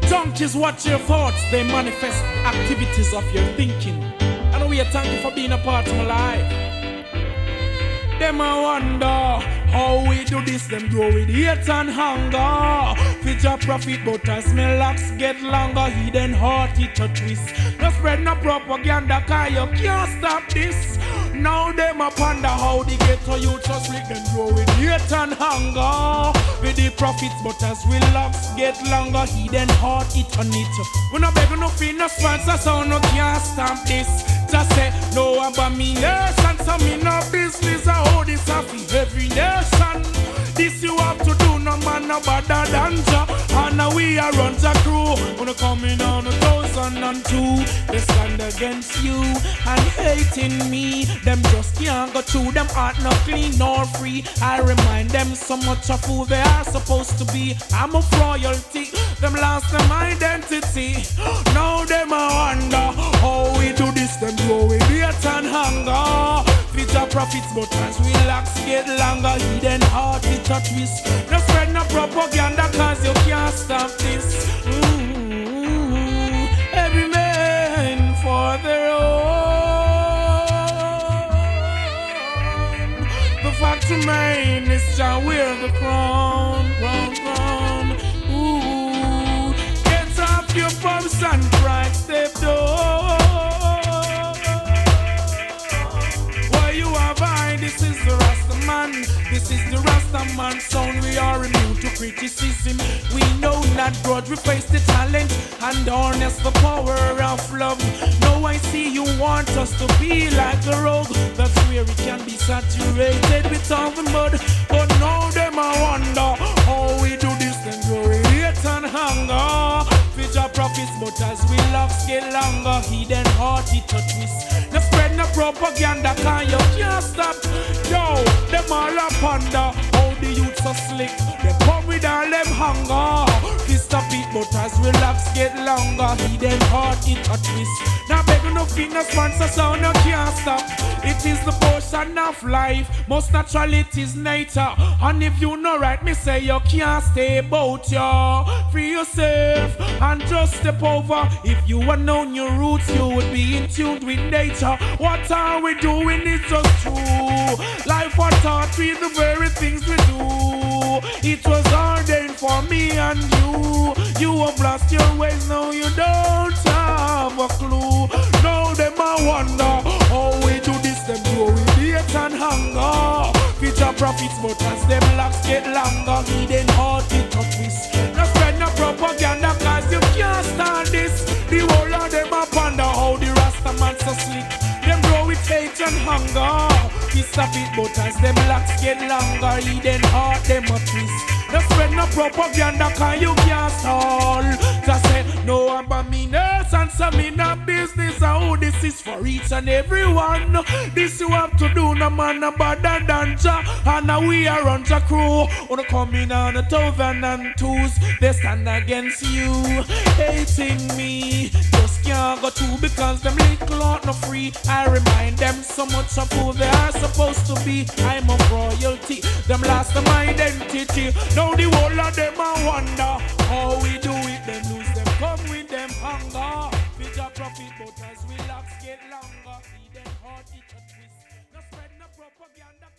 Junkies watch your thoughts, they manifest activities of your thinking. And we thank you for being a part of my life. Them I wonder how we do this, them grow with hate and hunger. Future profit, but as my locks get longer, hidden heart it a twist. No spread no propaganda, cause you can't stop this. Now them a ponder how the ghetto youth just lick them grow with hate and hunger. With the profits, but as we locks get longer, hidden heart it on it. We no beg no fee, no sponsor, so no can't stop this. Just say no abomination, so me no business. I hold this off every nation. This you have to do, no man no better than Jah. And now we are run the crew. When coming on 2002, they stand against you and hating me. Them just can't go through, them heart not clean nor free. I remind them so much of who they are supposed to be. I'm of royalty, them lost them identity. Now them I wonder how we do this, them grow with hate and hunger. Future profits, but as we locks get longer, hidden heart it a twist. No spread no propaganda, cause you can't stop this. Every man for their own. The fact remains is Jah wear the crown, crown. Ooh, get off your pumps and pride, step down. This is the Rastaman, this is the Rastaman sound. We are immune to criticism. We know not grudge, we face the challenge and harness the power of love. Now I see you want us to be like a rogue. That's where it can be saturated with all the mud. But now them I wonder how we do this and grow hate and hunger. Future profits, but as we locks get longer, hidden heart it a twist. No spread no propaganda, cause you can't stop. Yo, them all a ponder how the youths are slick. They come with all them hunger. Fist a beat, but as we locks get longer, hidden heart it a twist. Now beg no finger sponsor, so no can't stop. It is the portion of life, most natural it is nature. And if you know right, me say you can't stay about you. Free yourself and just step over. If you had known your roots, you would be in tune with nature. What are we doing? It's just true. Life was taught we the very things we do. It was ordained for me and you. You have lost your ways, now you don't have a clue. Now them I wonder how we do this, them grow with hate and hunger. Future profits, but as them locks get longer, hidden heart it a twist. No spread no propaganda, cause you can't stand this. The whole of them I ponder how the Rastaman so slick. Them grow with hate and hunger. Fist a beat, but as them locks get longer, hidden heart them a twist. No spread no propaganda, cause you can't stall. Just say no abomination, so me no business. How this is for each and every one. This you have to do, no man no better than Jah. And now we are on the crew. Wanna come in on 2002s, they stand against you, hating me. Just can't go through because them little out no free. I remind them so much of who they are supposed to be. I'm of royalty, them lost them identity. Now the whole of them I wonder how we do it. Them lose them, come with them hunger. Future profit, but as we locks get longer, hidden heart it a twist. No spread no propaganda.